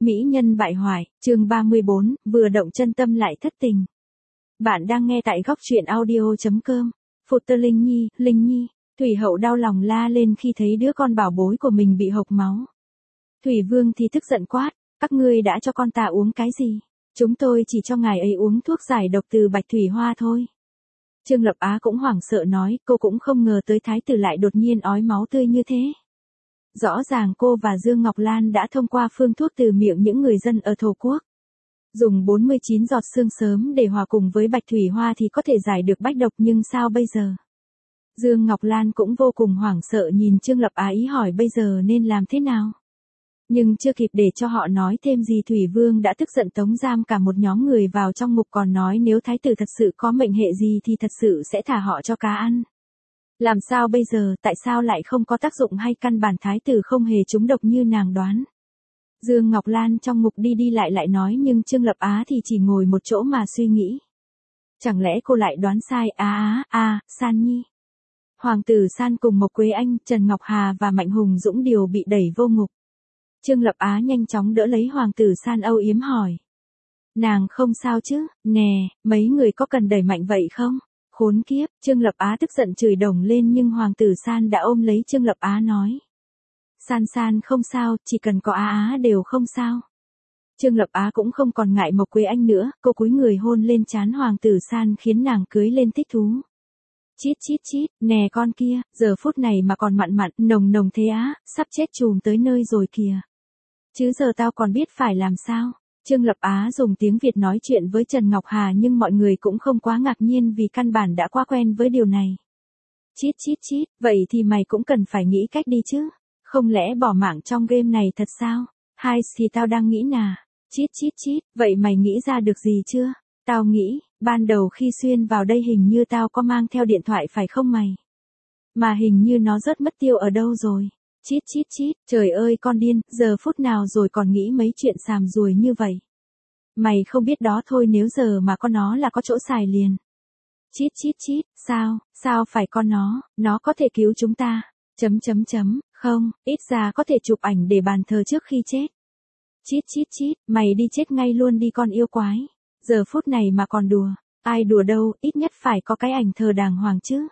Mỹ nhân bại hoại, chương 34, vừa động chân tâm lại thất tình. Bạn đang nghe tại góc truyện audio.com. Phụt tơ Linh Nhi, Thủy Hậu đau lòng la lên khi thấy đứa con bảo bối của mình bị hộc máu. Thủy Vương thì tức giận quát, các ngươi đã cho con ta uống cái gì? Chúng tôi chỉ cho ngài ấy uống thuốc giải độc từ bạch thủy hoa thôi. Trương Lập Á cũng hoảng sợ nói, cô cũng không ngờ tới thái tử lại đột nhiên ói máu tươi như thế. Rõ ràng cô và Dương Ngọc Lan đã thông qua phương thuốc từ miệng những người dân ở Thổ Quốc. Dùng 49 giọt xương sớm để hòa cùng với bạch thủy hoa thì có thể giải được bách độc, nhưng sao bây giờ? Dương Ngọc Lan cũng vô cùng hoảng sợ nhìn Trương Lập Á ý hỏi bây giờ nên làm thế nào? Nhưng chưa kịp để cho họ nói thêm gì Thủy Vương đã tức giận tống giam cả một nhóm người vào trong ngục, còn nói nếu thái tử thật sự có mệnh hệ gì thì thật sự sẽ thả họ cho cá ăn. Làm sao bây giờ, tại sao lại không có tác dụng hay căn bản thái tử không hề trúng độc như nàng đoán? Dương Ngọc Lan trong ngục đi đi lại nói, nhưng Trương Lập Á thì chỉ ngồi một chỗ mà suy nghĩ. Chẳng lẽ cô lại đoán sai? San Nhi. Hoàng tử San cùng Mộc Quế Anh, Trần Ngọc Hà và Mạnh Hùng Dũng đều bị đẩy vô ngục. Trương Lập Á nhanh chóng đỡ lấy Hoàng tử San âu yếm hỏi. Nàng không sao chứ, nè, mấy người có cần đẩy mạnh vậy không? Khốn kiếp, Trương Lập Á tức giận chửi đồng lên, nhưng Hoàng tử San đã ôm lấy Trương Lập Á nói. San không sao, chỉ cần có Á đều không sao. Trương Lập Á cũng không còn ngại Mộc Quế Anh nữa, cô cúi người hôn lên trán Hoàng tử San khiến nàng cưới lên thích thú. Chít, nè con kia, giờ phút này mà còn mặn nồng thế á, sắp chết chùm tới nơi rồi kìa. Chứ giờ tao còn biết phải làm sao? Trương Lập Á dùng tiếng Việt nói chuyện với Trần Ngọc Hà, nhưng mọi người cũng không quá ngạc nhiên vì căn bản đã quá quen với điều này. Chít, vậy thì mày cũng cần phải nghĩ cách đi chứ. Không lẽ bỏ mạng trong game này thật sao? Hay thì tao đang nghĩ nà. Chít, vậy mày nghĩ ra được gì chưa? Tao nghĩ, ban đầu khi xuyên vào đây hình như tao có mang theo điện thoại phải không mày? Mà hình như nó rớt mất tiêu ở đâu rồi? Chít, trời ơi con điên, giờ phút nào rồi còn nghĩ mấy chuyện xàm ruồi như vậy? Mày không biết đó thôi, nếu giờ mà có nó là có chỗ xài liền. Chít, sao phải con nó có thể cứu chúng ta. Không, ít ra có thể chụp ảnh để bàn thờ trước khi chết. Chít, mày đi chết ngay luôn đi con yêu quái. Giờ phút này mà còn đùa, ai đùa đâu, ít nhất phải có cái ảnh thờ đàng hoàng chứ.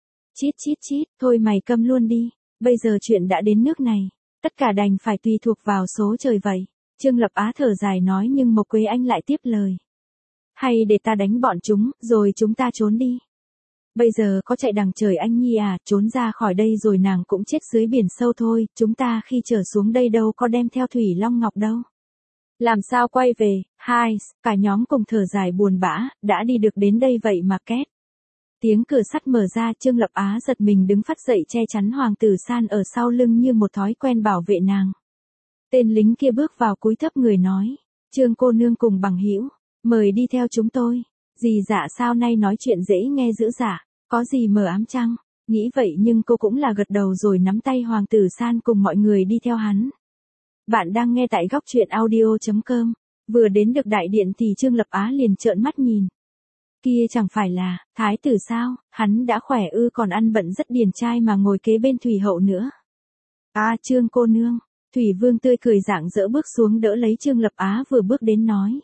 Chít, thôi mày câm luôn đi, bây giờ chuyện đã đến nước này, tất cả đành phải tùy thuộc vào số trời vậy. Trương Lập Á thở dài nói, nhưng Mộc Quế Anh lại tiếp lời. Hay để ta đánh bọn chúng, rồi chúng ta trốn đi. Bây giờ có chạy đằng trời anh Nhi à, trốn ra khỏi đây rồi nàng cũng chết dưới biển sâu thôi, chúng ta khi trở xuống đây đâu có đem theo Thủy Long Ngọc đâu. Làm sao quay về, cả nhóm cùng thở dài buồn bã, đã đi được đến đây vậy mà két. Tiếng cửa sắt mở ra, Trương Lập Á giật mình đứng phắt dậy che chắn Hoàng tử San ở sau lưng như một thói quen bảo vệ nàng. Tên lính kia bước vào cúi thấp người nói, Trương cô nương cùng bằng hữu, mời đi theo chúng tôi. Dì dạ sao nay nói chuyện dễ nghe dữ dạ, có gì mờ ám chăng? Nghĩ vậy nhưng cô cũng là gật đầu rồi nắm tay Hoàng tử San cùng mọi người đi theo hắn. Bạn đang nghe tại góc truyện audio.com. Vừa đến được đại điện thì Trương Lập Á liền trợn mắt nhìn. Kia chẳng phải là thái tử sao, hắn đã khỏe ư, còn ăn bận rất điển trai mà ngồi kế bên Thủy Hậu nữa. Trương cô nương. Thủy Vương tươi cười rạng rỡ bước xuống đỡ lấy Trương Lập Á vừa bước đến nói.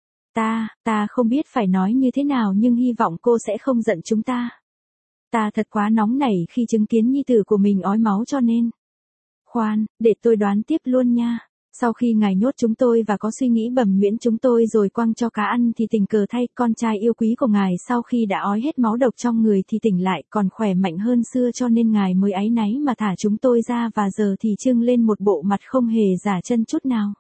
Ta không biết phải nói như thế nào, nhưng hy vọng cô sẽ không giận chúng ta. Ta thật quá nóng nảy khi chứng kiến nhi tử của mình ói máu cho nên. Khoan, để tôi đoán tiếp luôn nha. Sau khi ngài nhốt chúng tôi và có suy nghĩ bầm nhuyễn chúng tôi rồi quăng cho cá ăn thì tình cờ thay con trai yêu quý của ngài sau khi đã ói hết máu độc trong người thì tỉnh lại còn khỏe mạnh hơn xưa, cho nên ngài mới áy náy mà thả chúng tôi ra, và giờ thì trưng lên một bộ mặt không hề giả chân chút nào.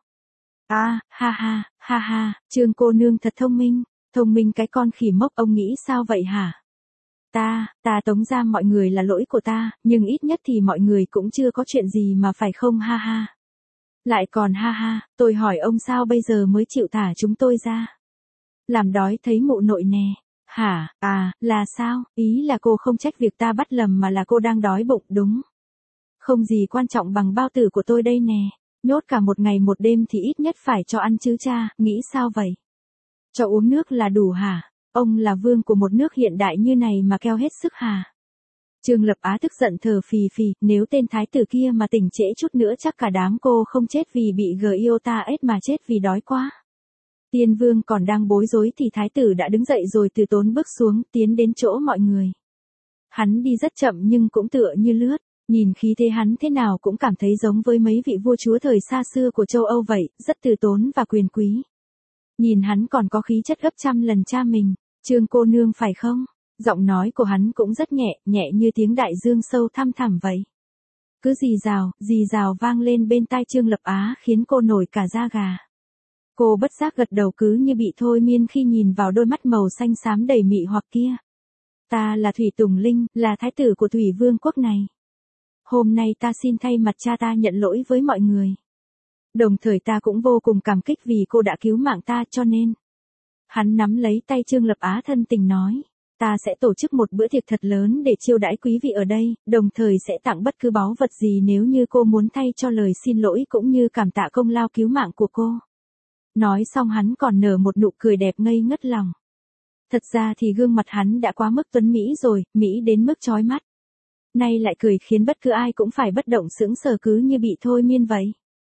Ha, Trương cô nương thật thông minh cái con khỉ mốc, ông nghĩ sao vậy hả? Ta tống giam mọi người là lỗi của ta, nhưng ít nhất thì mọi người cũng chưa có chuyện gì mà phải không ha. Lại còn ha, tôi hỏi ông sao bây giờ mới chịu thả chúng tôi ra? Làm đói thấy mụ nội nè. Hả, là sao? Ý là cô không trách việc ta bắt lầm mà là cô đang đói bụng đúng. Không gì quan trọng bằng bao tử của tôi đây nè. Nhốt cả một ngày một đêm thì ít nhất phải cho ăn chứ cha, nghĩ sao vậy? Cho uống nước là đủ hả? Ông là vương của một nước hiện đại như này mà keo hết sức hả? Trương Lập Á tức giận thở phì phì, nếu tên thái tử kia mà tỉnh trễ chút nữa chắc cả đám cô không chết vì bị Giota mà chết vì đói quá. Tiên Vương còn đang bối rối thì thái tử đã đứng dậy rồi từ tốn bước xuống, tiến đến chỗ mọi người. Hắn đi rất chậm nhưng cũng tựa như lướt, nhìn khí thế hắn thế nào cũng cảm thấy giống với mấy vị vua chúa thời xa xưa của châu Âu vậy, rất từ tốn và quyền quý. Nhìn hắn còn có khí chất gấp trăm lần cha mình, Trương cô nương phải không? Giọng nói của hắn cũng rất nhẹ, nhẹ như tiếng đại dương sâu thăm thẳm vậy. Cứ rì rào vang lên bên tai Trương Lập Á khiến cô nổi cả da gà. Cô bất giác gật đầu cứ như bị thôi miên khi nhìn vào đôi mắt màu xanh xám đầy mị hoặc kia. Ta là Thủy Tùng Linh, là thái tử của Thủy Vương quốc này. Hôm nay ta xin thay mặt cha ta nhận lỗi với mọi người. Đồng thời ta cũng vô cùng cảm kích vì cô đã cứu mạng ta cho nên. Hắn nắm lấy tay Trương Lập Á thân tình nói. Ta sẽ tổ chức một bữa tiệc thật lớn để chiêu đãi quý vị ở đây, đồng thời sẽ tặng bất cứ báu vật gì nếu như cô muốn thay cho lời xin lỗi cũng như cảm tạ công lao cứu mạng của cô. Nói xong hắn còn nở một nụ cười đẹp ngây ngất lòng. Thật ra thì gương mặt hắn đã quá mức tuấn mỹ rồi, mỹ đến mức chói mắt. Nay lại cười khiến bất cứ ai cũng phải bất động sững sờ cứ như bị thôi miên vậy.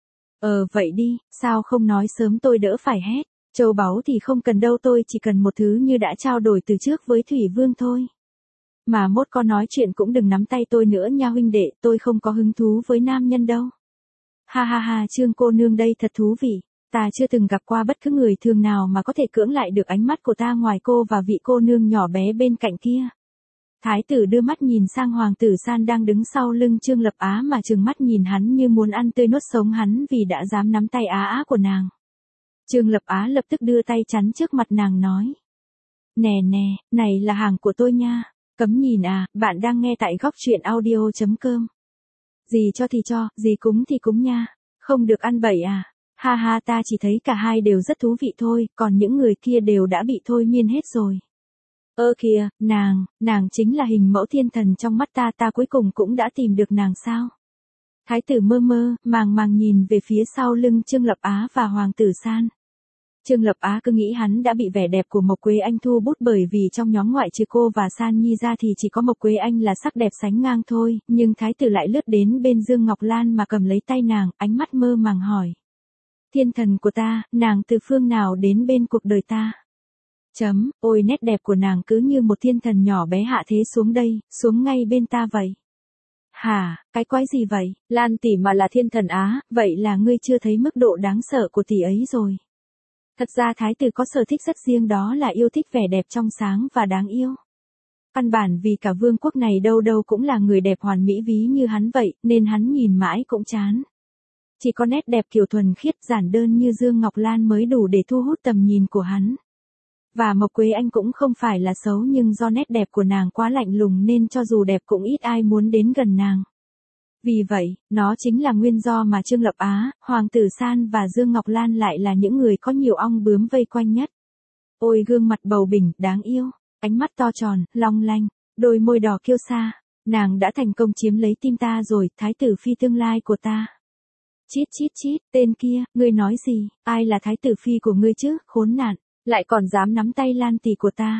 Vậy đi, sao không nói sớm tôi đỡ phải hét. Châu báu thì không cần đâu, tôi chỉ cần một thứ như đã trao đổi từ trước với Thủy Vương thôi. Mà mốt có nói chuyện cũng đừng nắm tay tôi nữa nha huynh đệ, tôi không có hứng thú với nam nhân đâu. Ha ha ha, Trương cô nương đây thật thú vị. Ta chưa từng gặp qua bất cứ người thường nào mà có thể cưỡng lại được ánh mắt của ta ngoài cô và vị cô nương nhỏ bé bên cạnh kia. Thái tử đưa mắt nhìn sang hoàng tử San đang đứng sau lưng Trương Lập Á mà trừng mắt nhìn hắn như muốn ăn tươi nuốt sống hắn vì đã dám nắm tay á của nàng. Trương Lập Á lập tức đưa tay chắn trước mặt nàng nói. Nè, này là hàng của tôi nha. Cấm nhìn à, bạn đang nghe tại góc truyện audio.com. Gì cho thì cho, gì cúng thì cúng nha. Không được ăn bậy à. Ha ha, ta chỉ thấy cả hai đều rất thú vị thôi, còn những người kia đều đã bị thôi miên hết rồi. Kìa, nàng chính là hình mẫu thiên thần trong mắt ta cuối cùng cũng đã tìm được nàng sao. Thái tử mơ màng nhìn về phía sau lưng Trương Lập Á và hoàng tử San. Trương Lập Á cứ nghĩ hắn đã bị vẻ đẹp của Mộc Quế Anh thu hút bởi vì trong nhóm ngoại trừ cô và San Nhi ra thì chỉ có Mộc Quế Anh là sắc đẹp sánh ngang thôi, nhưng thái tử lại lướt đến bên Dương Ngọc Lan mà cầm lấy tay nàng, ánh mắt mơ màng hỏi. Thiên thần của ta, nàng từ phương nào đến bên cuộc đời ta? Ôi nét đẹp của nàng cứ như một thiên thần nhỏ bé hạ thế xuống đây, xuống ngay bên ta vậy. Hả, cái quái gì vậy? Lan tỷ mà là thiên thần á, vậy là ngươi chưa thấy mức độ đáng sợ của tỷ ấy rồi. Thật ra thái tử có sở thích rất riêng, đó là yêu thích vẻ đẹp trong sáng và đáng yêu. Căn bản vì cả vương quốc này đâu đâu cũng là người đẹp hoàn mỹ ví như hắn vậy, nên hắn nhìn mãi cũng chán. Chỉ có nét đẹp kiểu thuần khiết giản đơn như Dương Ngọc Lan mới đủ để thu hút tầm nhìn của hắn. Và Mộc Quế Anh cũng không phải là xấu nhưng do nét đẹp của nàng quá lạnh lùng nên cho dù đẹp cũng ít ai muốn đến gần nàng. Vì vậy, nó chính là nguyên do mà Trương Lập Á, Hoàng tử San và Dương Ngọc Lan lại là những người có nhiều ong bướm vây quanh nhất. Ôi gương mặt bầu bỉnh, đáng yêu, ánh mắt to tròn, long lanh, đôi môi đỏ kiêu sa, nàng đã thành công chiếm lấy tim ta rồi, thái tử phi tương lai của ta. Chít, tên kia, ngươi nói gì, ai là thái tử phi của ngươi chứ, khốn nạn, lại còn dám nắm tay Lan tỷ của ta.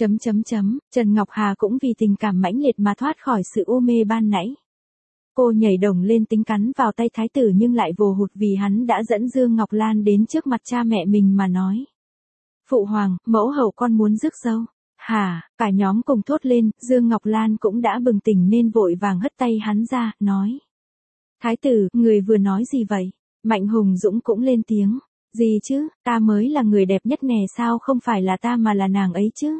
Trần Ngọc Hà cũng vì tình cảm mãnh liệt mà thoát khỏi sự u mê ban nãy. Cô nhảy đồng lên tính cắn vào tay thái tử nhưng lại vồ hụt vì hắn đã dẫn Dương Ngọc Lan đến trước mặt cha mẹ mình mà nói. Phụ hoàng, mẫu hậu con muốn rước dâu. Hả, cả nhóm cùng thốt lên, Dương Ngọc Lan cũng đã bừng tỉnh nên vội vàng hất tay hắn ra, nói. Thái tử, người vừa nói gì vậy? Mạnh Hùng Dũng cũng lên tiếng. Gì chứ, ta mới là người đẹp nhất nè, sao không phải là ta mà là nàng ấy chứ?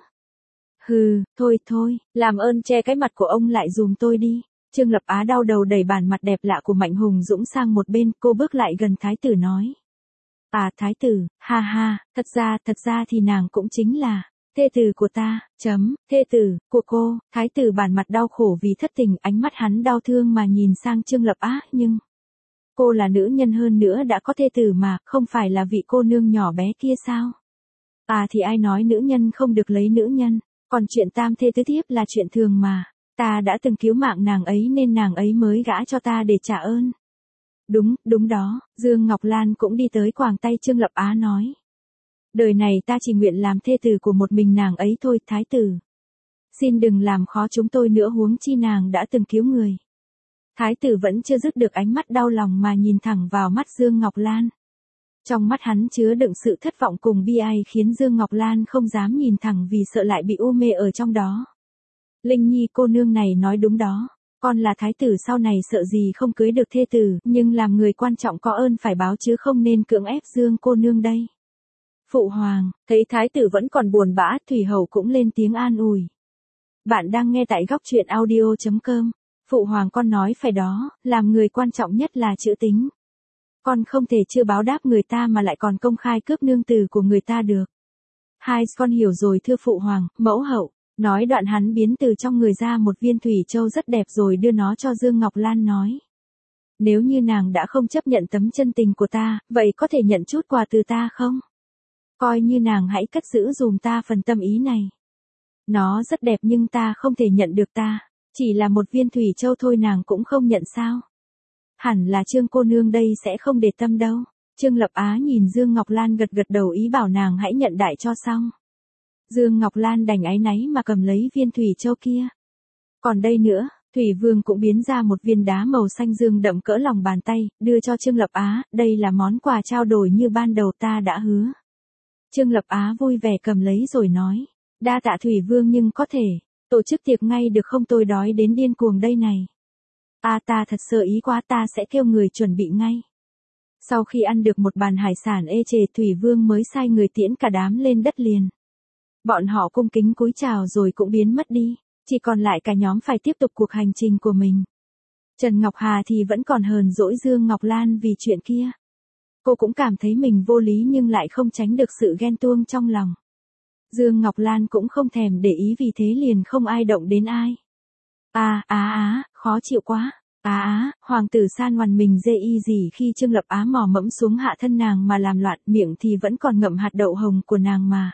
Hừ, thôi, làm ơn che cái mặt của ông lại dùm tôi đi. Trương Lập Á đau đầu đẩy bản mặt đẹp lạ của Mạnh Hùng Dũng sang một bên, cô bước lại gần thái tử nói. À thái tử, ha, thật ra thì nàng cũng chính là thê tử của ta, thê tử của cô. Thái tử bản mặt đau khổ vì thất tình, ánh mắt hắn đau thương mà nhìn sang Trương Lập Á, nhưng cô là nữ nhân hơn nữa đã có thê tử mà, không phải là vị cô nương nhỏ bé kia sao? À thì ai nói nữ nhân không được lấy nữ nhân, còn chuyện tam thê tứ thiếp là chuyện thường mà. Ta đã từng cứu mạng nàng ấy nên nàng ấy mới gả cho ta để trả ơn. Đúng đó, Dương Ngọc Lan cũng đi tới quàng tay Trương Lập Á nói. Đời này ta chỉ nguyện làm thê tử của một mình nàng ấy thôi, thái tử. Xin đừng làm khó chúng tôi nữa, huống chi nàng đã từng cứu người. Thái tử vẫn chưa dứt được ánh mắt đau lòng mà nhìn thẳng vào mắt Dương Ngọc Lan. Trong mắt hắn chứa đựng sự thất vọng cùng bi ai khiến Dương Ngọc Lan không dám nhìn thẳng vì sợ lại bị u mê ở trong đó. Linh Nhi cô nương này nói đúng đó. Con là thái tử sau này sợ gì không cưới được thê tử, nhưng làm người quan trọng có ơn phải báo chứ không nên cưỡng ép Dương cô nương đây. Phụ hoàng, thấy thái tử vẫn còn buồn bã, Thủy Hậu cũng lên tiếng an ủi. Bạn đang nghe tại góc truyện audio.com. Phụ hoàng con nói phải đó, làm người quan trọng nhất là chữ tính. Con không thể chưa báo đáp người ta mà lại còn công khai cướp nương tử của người ta được. Hai con hiểu rồi thưa phụ hoàng, mẫu hậu. Nói đoạn hắn biến từ trong người ra một viên thủy châu rất đẹp rồi đưa nó cho Dương Ngọc Lan nói. Nếu như nàng đã không chấp nhận tấm chân tình của ta, vậy có thể nhận chút quà từ ta không? Coi như nàng hãy cất giữ dùm ta phần tâm ý này. Nó rất đẹp nhưng ta không thể nhận được ta. Chỉ là một viên thủy châu thôi nàng cũng không nhận sao? Hẳn là Trương cô nương đây sẽ không để tâm đâu. Trương Lập Á nhìn Dương Ngọc Lan gật gật đầu ý bảo nàng hãy nhận đại cho xong. Dương Ngọc Lan đành áy náy mà cầm lấy viên thủy châu kia. Còn đây nữa, Thủy Vương cũng biến ra một viên đá màu xanh dương đậm cỡ lòng bàn tay, đưa cho Trương Lập Á, đây là món quà trao đổi như ban đầu ta đã hứa. Trương Lập Á vui vẻ cầm lấy rồi nói, đa tạ Thủy Vương nhưng có thể, tổ chức tiệc ngay được không, tôi đói đến điên cuồng đây này. Ta thật sợ ý quá, ta sẽ kêu người chuẩn bị ngay. Sau khi ăn được một bàn hải sản ê chề, Thủy Vương mới sai người tiễn cả đám lên đất liền. Bọn họ cung kính cúi chào rồi cũng biến mất đi, chỉ còn lại cả nhóm phải tiếp tục cuộc hành trình của mình. Trần Ngọc Hà thì vẫn còn hờn dỗi Dương Ngọc Lan vì chuyện kia. Cô cũng cảm thấy mình vô lý nhưng lại không tránh được sự ghen tuông trong lòng. Dương Ngọc Lan cũng không thèm để ý vì thế liền không ai động đến ai. Khó chịu quá. Hoàng tử San ngoằn mình dê y gì khi Trương Lập Á mò mẫm xuống hạ thân nàng mà làm loạn, miệng thì vẫn còn ngậm hạt đậu hồng của nàng mà.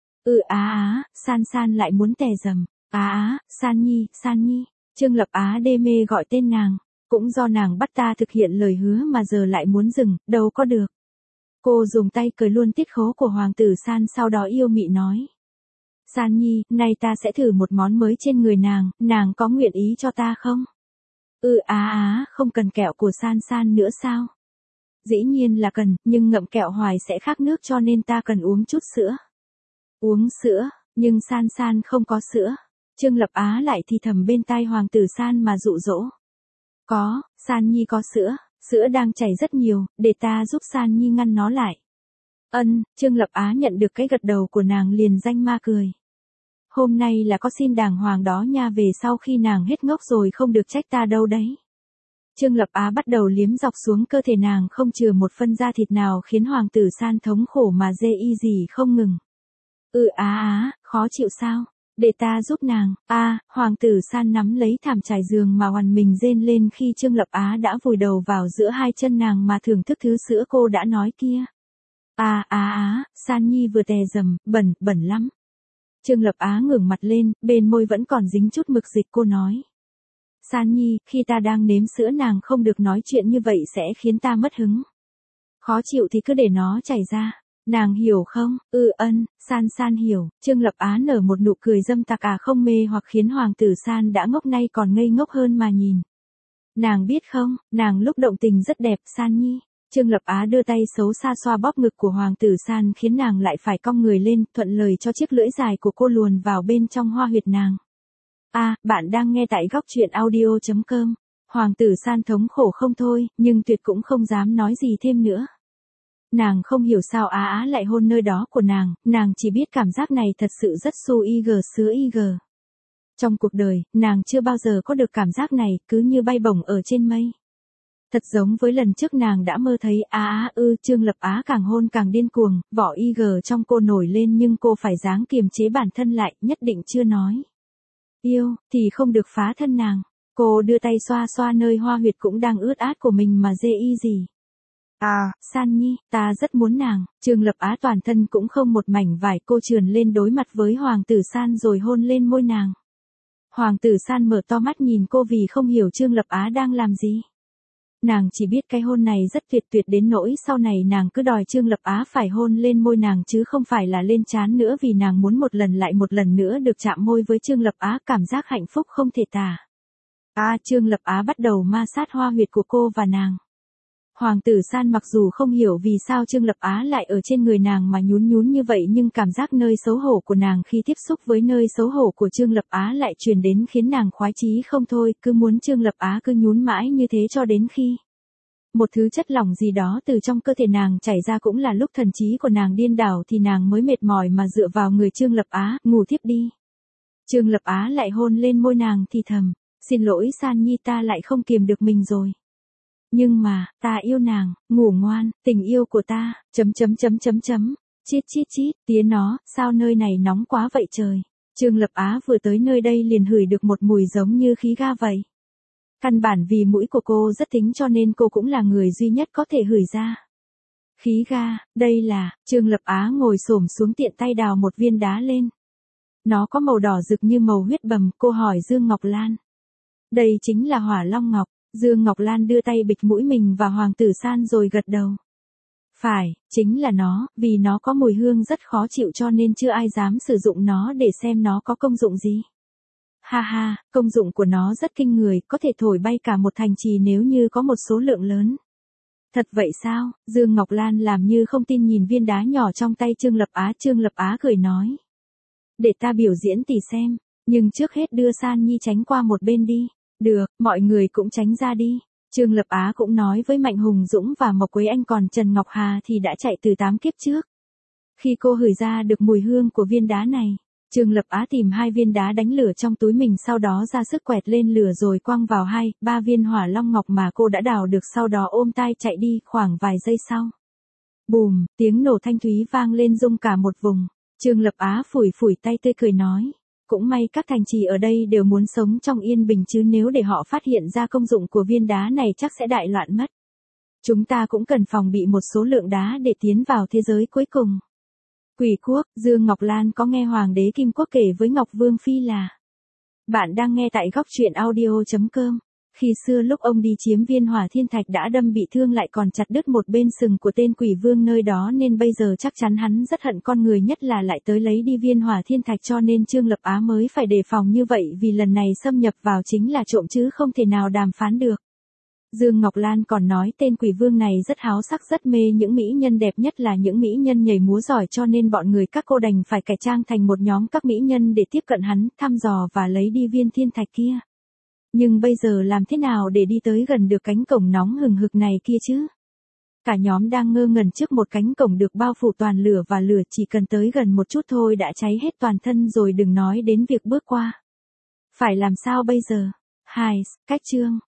San lại muốn tè dầm. San Nhi. Trương Lập Á đê mê gọi tên nàng. Cũng do nàng bắt ta thực hiện lời hứa mà giờ lại muốn dừng, đâu có được. Cô dùng tay cười luôn tiết khố của Hoàng tử San, sau đó yêu mị nói. San Nhi, nay ta sẽ thử một món mới trên người nàng có nguyện ý cho ta không? Không cần kẹo của San nữa sao? Dĩ nhiên là cần, nhưng ngậm kẹo hoài sẽ khát nước cho nên ta cần uống chút sữa. Uống sữa, nhưng San không có sữa. Trương Lập Á lại thì thầm bên tai Hoàng tử San mà dụ dỗ. Có, San Nhi có sữa đang chảy rất nhiều, để ta giúp San Nhi ngăn nó lại. Trương Lập Á nhận được cái gật đầu của nàng liền danh ma cười. Hôm nay là có xin đàng hoàng đó nha, về sau khi nàng hết ngốc rồi không được trách ta đâu đấy. Trương Lập Á bắt đầu liếm dọc xuống cơ thể nàng không chừa một phân da thịt nào khiến Hoàng tử San thống khổ mà dê y gì không ngừng. Khó chịu sao? Để ta giúp nàng. Hoàng tử San nắm lấy thảm trải giường mà oằn mình rên lên khi Trương Lập Á đã vùi đầu vào giữa hai chân nàng mà thưởng thức thứ sữa cô đã nói kia. San Nhi vừa tè dầm, bẩn lắm. Trương Lập Á ngẩng mặt lên, bên môi vẫn còn dính chút mực dịch, cô nói. San Nhi, khi ta đang nếm sữa nàng không được nói chuyện như vậy sẽ khiến ta mất hứng. Khó chịu thì cứ để nó chảy ra. Nàng hiểu không? San hiểu. Trương Lập Á nở một nụ cười dâm tà không mê hoặc khiến Hoàng tử San đã ngốc nay còn ngây ngốc hơn mà nhìn. Nàng biết không, nàng lúc động tình rất đẹp, San Nhi. Trương Lập Á đưa tay xấu xa xoa bóp ngực của Hoàng tử San khiến nàng lại phải cong người lên, thuận lời cho chiếc lưỡi dài của cô luồn vào bên trong hoa huyệt nàng. Bạn đang nghe tại góc truyện audio.com. Hoàng tử San thống khổ không thôi, nhưng tuyệt cũng không dám nói gì thêm nữa. Nàng không hiểu sao Á lại hôn nơi đó của nàng chỉ biết cảm giác này thật sự rất su ig sứa ig. Trong cuộc đời, nàng chưa bao giờ có được cảm giác này, cứ như bay bổng ở trên mây. Thật giống với lần trước nàng đã mơ thấy Trương Lập Á càng hôn càng điên cuồng, vỏ ig trong cô nổi lên nhưng cô phải dáng kiềm chế bản thân lại, nhất định chưa nói. Yêu, thì không được phá thân nàng. Cô đưa tay xoa xoa nơi hoa huyệt cũng đang ướt át của mình mà dê y gì. San Nhi, ta rất muốn nàng. Trương Lập Á toàn thân cũng không một mảnh vải, cô trườn lên đối mặt với Hoàng tử San rồi hôn lên môi nàng. Hoàng tử San mở to mắt nhìn cô vì không hiểu Trương Lập Á đang làm gì. Nàng chỉ biết cái hôn này rất tuyệt tuyệt đến nỗi sau này nàng cứ đòi Trương Lập Á phải hôn lên môi nàng chứ không phải là lên trán nữa vì nàng muốn một lần lại một lần nữa được chạm môi với Trương Lập Á, cảm giác hạnh phúc không thể tả. Trương Lập Á bắt đầu ma sát hoa huyệt của cô và nàng. Hoàng tử San mặc dù không hiểu vì sao Trương Lập Á lại ở trên người nàng mà nhún nhún như vậy nhưng cảm giác nơi xấu hổ của nàng khi tiếp xúc với nơi xấu hổ của Trương Lập Á lại truyền đến khiến nàng khoái chí không thôi, cứ muốn Trương Lập Á cứ nhún mãi như thế cho đến khi một thứ chất lỏng gì đó từ trong cơ thể nàng chảy ra, cũng là lúc thần trí của nàng điên đảo thì nàng mới mệt mỏi mà dựa vào người Trương Lập Á, ngủ thiếp đi. Trương Lập Á lại hôn lên môi nàng thì thầm, xin lỗi San Nhi, ta lại không kiềm được mình rồi. Nhưng mà, ta yêu nàng, ngủ ngoan, tình yêu của ta, chít chít chít, tía nó, sao nơi này nóng quá vậy trời. Trương Lập Á vừa tới nơi đây liền hửi được một mùi giống như khí ga vậy. Căn bản vì mũi của cô rất thính cho nên cô cũng là người duy nhất có thể hửi ra. Khí ga, đây là, Trương Lập Á ngồi xổm xuống tiện tay đào một viên đá lên. Nó có màu đỏ rực như màu huyết bầm, cô hỏi Dương Ngọc Lan. Đây chính là Hỏa Long Ngọc. Dương Ngọc Lan đưa tay bịch mũi mình và Hoàng tử San rồi gật đầu. Phải, chính là nó, vì nó có mùi hương rất khó chịu cho nên chưa ai dám sử dụng nó để xem nó có công dụng gì. Ha ha, công dụng của nó rất kinh người, có thể thổi bay cả một thành trì nếu như có một số lượng lớn. Thật vậy sao? Dương Ngọc Lan làm như không tin nhìn viên đá nhỏ trong tay Trương Lập Á. Trương Lập Á cười nói. Để ta biểu diễn tỉ xem, nhưng trước hết đưa San Nhi tránh qua một bên đi. Được, mọi người cũng tránh ra đi. Trương Lập Á cũng nói với Mạnh Hùng Dũng và Mộc Quế Anh, còn Trần Ngọc Hà thì đã chạy từ 8 kiếp trước. Khi cô hửi ra được mùi hương của viên đá này, Trương Lập Á tìm 2 viên đá đánh lửa trong túi mình, sau đó ra sức quẹt lên lửa rồi quăng vào 2-3 viên Hỏa Long Ngọc mà cô đã đào được, sau đó ôm tai chạy đi. Khoảng vài giây sau, bùm, tiếng nổ thanh thúy vang lên rung cả một vùng. Trương Lập Á phủi phủi tay tươi cười nói. Cũng may các thành trì ở đây đều muốn sống trong yên bình chứ nếu để họ phát hiện ra công dụng của viên đá này chắc sẽ đại loạn mất. Chúng ta cũng cần phòng bị một số lượng đá để tiến vào thế giới cuối cùng. Quỷ quốc, Dương Ngọc Lan có nghe Hoàng đế Kim Quốc kể với Ngọc Vương Phi là. Bạn đang nghe tại góc truyện audio.com. Khi xưa lúc ông đi chiếm viên Hỏa Thiên Thạch đã đâm bị thương lại còn chặt đứt một bên sừng của tên quỷ vương nơi đó, nên bây giờ chắc chắn hắn rất hận con người, nhất là lại tới lấy đi viên Hỏa Thiên Thạch, cho nên Trương Lập Á mới phải đề phòng như vậy, vì lần này xâm nhập vào chính là trộm chứ không thể nào đàm phán được. Dương Ngọc Lan còn nói tên quỷ vương này rất háo sắc, rất mê những mỹ nhân đẹp, nhất là những mỹ nhân nhảy múa giỏi, cho nên bọn người các cô đành phải cải trang thành một nhóm các mỹ nhân để tiếp cận hắn, thăm dò và lấy đi viên thiên thạch kia. Nhưng bây giờ làm thế nào để đi tới gần được cánh cổng nóng hừng hực này kia chứ? Cả nhóm đang ngơ ngẩn trước một cánh cổng được bao phủ toàn lửa, và lửa chỉ cần tới gần một chút thôi đã cháy hết toàn thân rồi, đừng nói đến việc bước qua. Phải làm sao bây giờ? Cách chương